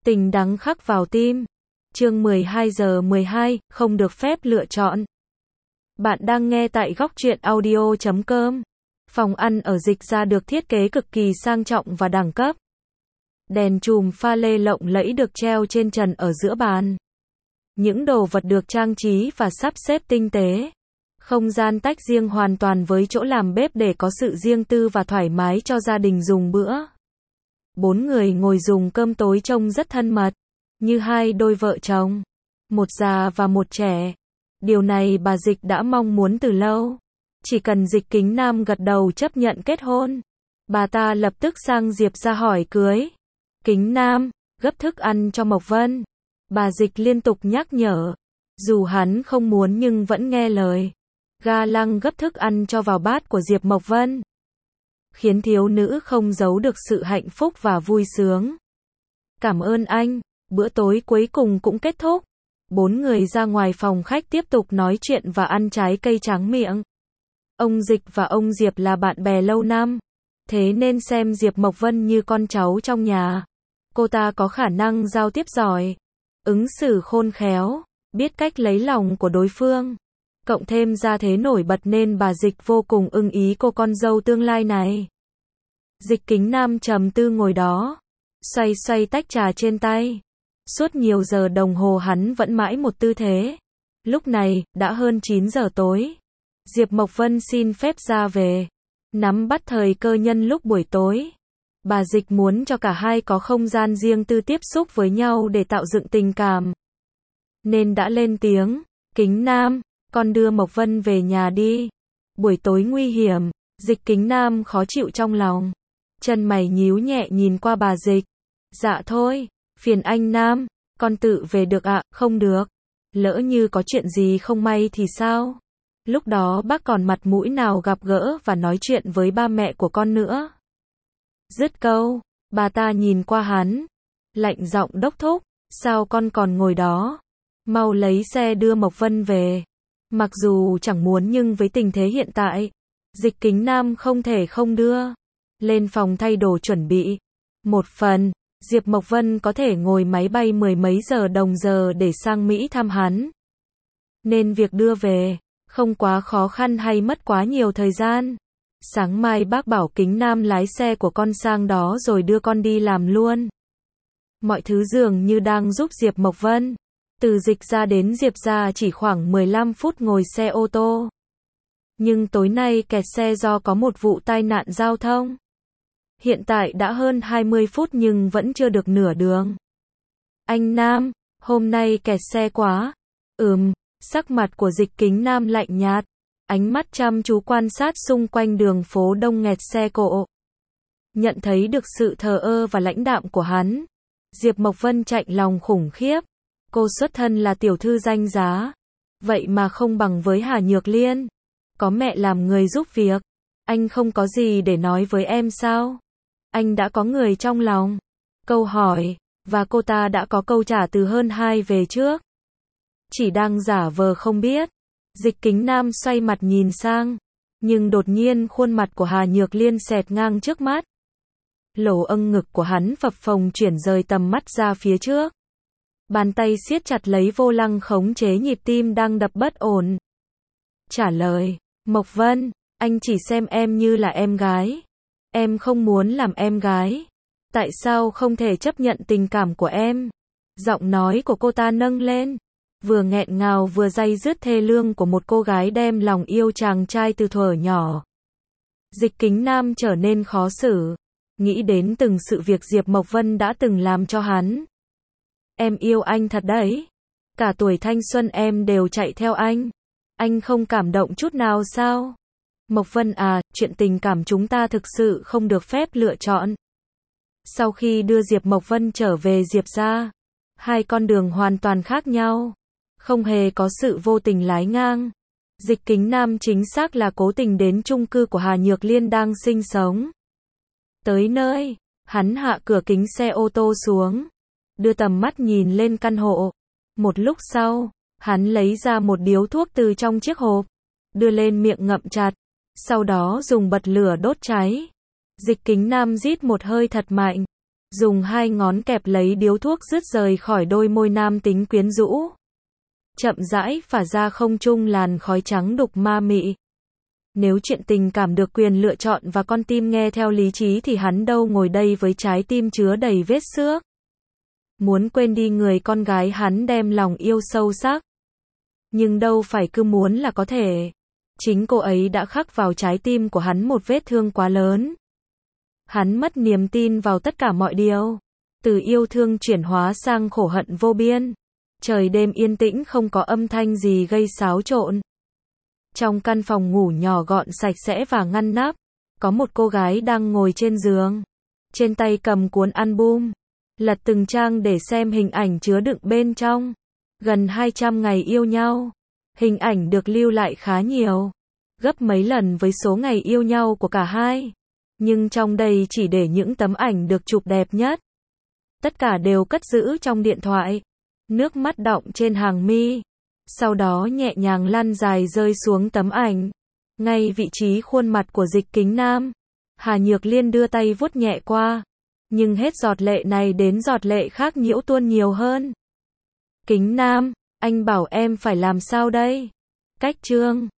Tình đắng khắc vào tim. Chương 12 giờ 12, không được phép lựa chọn. Bạn đang nghe tại góc truyện audio.com. Phòng ăn ở Dịch Gia được thiết kế cực kỳ sang trọng và đẳng cấp. Đèn chùm pha lê lộng lẫy được treo trên trần ở giữa bàn. Những đồ vật được trang trí và sắp xếp tinh tế. Không gian tách riêng hoàn toàn với chỗ làm bếp để có sự riêng tư và thoải mái cho gia đình dùng bữa. 4 người ngồi dùng cơm tối trông rất thân mật, như hai đôi vợ chồng, một già và một trẻ. Điều này bà Dịch đã mong muốn từ lâu. Chỉ cần Dịch Kính Nam gật đầu chấp nhận kết hôn, bà ta lập tức sang Diệp ra hỏi cưới. Kính Nam, gấp thức ăn cho Mộc Vân. Bà Dịch liên tục nhắc nhở. Dù hắn không muốn nhưng vẫn nghe lời. Ga lăng gấp thức ăn cho vào bát của Diệp Mộc Vân, khiến thiếu nữ không giấu được sự hạnh phúc và vui sướng. Cảm ơn anh. Bữa tối cuối cùng cũng kết thúc. 4 người ra ngoài phòng khách tiếp tục nói chuyện và ăn trái cây tráng miệng. Ông Dịch và ông Diệp là bạn bè lâu năm, thế nên xem Diệp Mộc Vân như con cháu trong nhà. Cô ta có khả năng giao tiếp giỏi, ứng xử khôn khéo, biết cách lấy lòng của đối phương. Cộng thêm gia thế nổi bật nên bà Dịch vô cùng ưng ý cô con dâu tương lai này. Dịch Kính Nam trầm tư ngồi đó, xoay xoay tách trà trên tay. Suốt nhiều giờ đồng hồ hắn vẫn mãi một tư thế. Lúc này, đã hơn 9 giờ tối. Diệp Mộc Vân xin phép ra về. Nắm bắt thời cơ nhân lúc buổi tối. Bà Dịch muốn cho cả hai có không gian riêng tư tiếp xúc với nhau để tạo dựng tình cảm. Nên đã lên tiếng, Kính Nam, con đưa Mộc Vân về nhà đi. Buổi tối nguy hiểm, Dịch Kính Nam khó chịu trong lòng. Chân mày nhíu nhẹ nhìn qua bà Dịch. Dạ thôi, phiền anh Nam, con tự về được ạ. Không được. Lỡ như có chuyện gì không may thì sao? Lúc đó bác còn mặt mũi nào gặp gỡ và nói chuyện với ba mẹ của con nữa. Dứt câu, bà ta nhìn qua hắn, lạnh giọng đốc thúc, sao con còn ngồi đó? Mau lấy xe đưa Mộc Vân về. Mặc dù chẳng muốn nhưng với tình thế hiện tại, Dịch Kính Nam không thể không đưa. Lên phòng thay đồ chuẩn bị. Một phần, Diệp Mộc Vân có thể ngồi máy bay mười mấy giờ đồng giờ để sang Mỹ thăm hắn. Nên việc đưa về, không quá khó khăn hay mất quá nhiều thời gian. Sáng mai bác bảo Kính Nam lái xe của con sang đó rồi đưa con đi làm luôn. Mọi thứ dường như đang giúp Diệp Mộc Vân. Từ Dịch ra đến Diệp ra chỉ khoảng 15 phút ngồi xe ô tô. Nhưng tối nay kẹt xe do có một vụ tai nạn giao thông. Hiện tại đã hơn 20 phút nhưng vẫn chưa được nửa đường. Anh Nam, hôm nay kẹt xe quá. Sắc mặt của Dịch Kính Nam lạnh nhạt. Ánh mắt chăm chú quan sát xung quanh đường phố đông nghẹt xe cộ. Nhận thấy được sự thờ ơ và lãnh đạm của hắn, Diệp Mộc Vân chạnh lòng khủng khiếp. Cô xuất thân là tiểu thư danh giá, vậy mà không bằng với Hà Nhược Liên. Có mẹ làm người giúp việc, anh không có gì để nói với em sao? Anh đã có người trong lòng. Câu hỏi, và cô ta đã có câu trả từ hơn 2 về trước. Chỉ đang giả vờ không biết. Dịch Kính Nam xoay mặt nhìn sang, nhưng đột nhiên khuôn mặt của Hà Nhược Liên xẹt ngang trước mắt. Lỗ âng ngực của hắn phập phồng chuyển rời tầm mắt ra phía trước. Bàn tay siết chặt lấy vô lăng khống chế nhịp tim đang đập bất ổn. Trả lời, Mộc Vân, anh chỉ xem em như là em gái. Em không muốn làm em gái. Tại sao không thể chấp nhận tình cảm của em? Giọng nói của cô ta nâng lên, vừa nghẹn ngào vừa day dứt thê lương của một cô gái đem lòng yêu chàng trai từ thuở nhỏ. Dịch Kính Nam trở nên khó xử, nghĩ đến từng sự việc Diệp Mộc Vân đã từng làm cho hắn. Em yêu anh thật đấy. Cả tuổi thanh xuân em đều chạy theo anh. Anh không cảm động chút nào sao? Mộc Vân à, chuyện tình cảm chúng ta thực sự không được phép lựa chọn. Sau khi đưa Diệp Mộc Vân trở về Diệp ra, hai con đường hoàn toàn khác nhau. Không hề có sự vô tình lái ngang. Dịch Kính Nam chính xác là cố tình đến chung cư của Hà Nhược Liên đang sinh sống. Tới nơi, hắn hạ cửa kính xe ô tô xuống, đưa tầm mắt nhìn lên căn hộ. Một lúc sau, hắn lấy ra một điếu thuốc từ trong chiếc hộp, đưa lên miệng ngậm chặt, sau đó dùng bật lửa đốt cháy. Dịch Kính Nam rít một hơi thật mạnh, dùng hai ngón kẹp lấy điếu thuốc rứt rời khỏi đôi môi nam tính quyến rũ. Chậm rãi phả ra không trung làn khói trắng đục ma mị. Nếu chuyện tình cảm được quyền lựa chọn và con tim nghe theo lý trí thì hắn đâu ngồi đây với trái tim chứa đầy vết xước. Muốn quên đi người con gái hắn đem lòng yêu sâu sắc. Nhưng đâu phải cứ muốn là có thể. Chính cô ấy đã khắc vào trái tim của hắn một vết thương quá lớn. Hắn mất niềm tin vào tất cả mọi điều. Từ yêu thương chuyển hóa sang khổ hận vô biên. Trời đêm yên tĩnh không có âm thanh gì gây xáo trộn. Trong căn phòng ngủ nhỏ gọn sạch sẽ và ngăn nắp, có một cô gái đang ngồi trên giường. Trên tay cầm cuốn album, lật từng trang để xem hình ảnh chứa đựng bên trong. Gần 200 ngày yêu nhau. Hình ảnh được lưu lại khá nhiều, gấp mấy lần với số ngày yêu nhau của cả hai. Nhưng trong đây chỉ để những tấm ảnh được chụp đẹp nhất. Tất cả đều cất giữ trong điện thoại. Nước mắt đọng trên hàng mi. Sau đó nhẹ nhàng lăn dài rơi xuống tấm ảnh. Ngay vị trí khuôn mặt của Dịch Kính Nam. Hà Nhược Liên đưa tay vuốt nhẹ qua. Nhưng hết giọt lệ này đến giọt lệ khác nhiễu tuôn nhiều hơn. Kính Nam, anh bảo em phải làm sao đây? Cách chương